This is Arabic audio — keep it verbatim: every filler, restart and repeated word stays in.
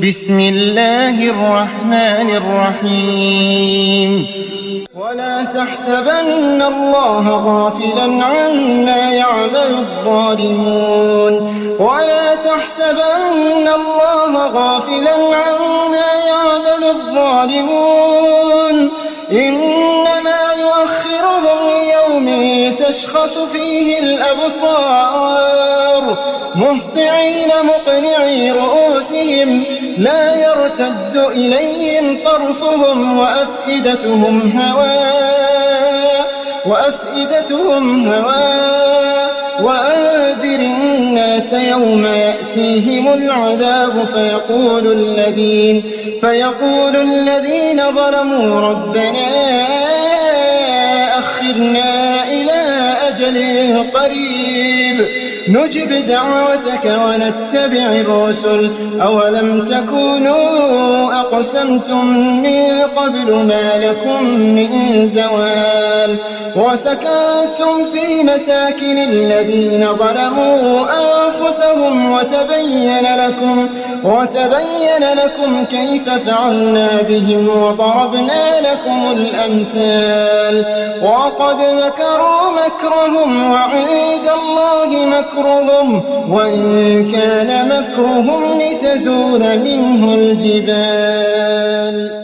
بسم الله الرحمن الرحيم ولا تحسبن الله غافلا عما يعمل الظالمون ولا تحسبن الله غافلا عما يعمل الظالمون إنما يؤخرهم ليوم تشخص فيه الأبصار مهطعين مقنعي رؤوسهم لا يرتد إليهم طرفهم وأفئدتهم هواء وأفئدتهم هواء وأنذر الناس يوم يأتيهم العذاب فيقول الذين فيقول الذين ظلموا ربنا أخرنا إلى أجل قريب نجب دعوتك ونتبع الرسل أولم تكونوا أقسمتم من قبل ما لكم من زوال وسكنتم في مساكن الذين ظلموا أنفسهم وتبين لكم وتبين لكم كيف فعلنا بهم وضربنا لكم الأمثال وقد مكروا مكرهم وعند الله مكرهم وإن كان مكرهم لتزول منه الجبال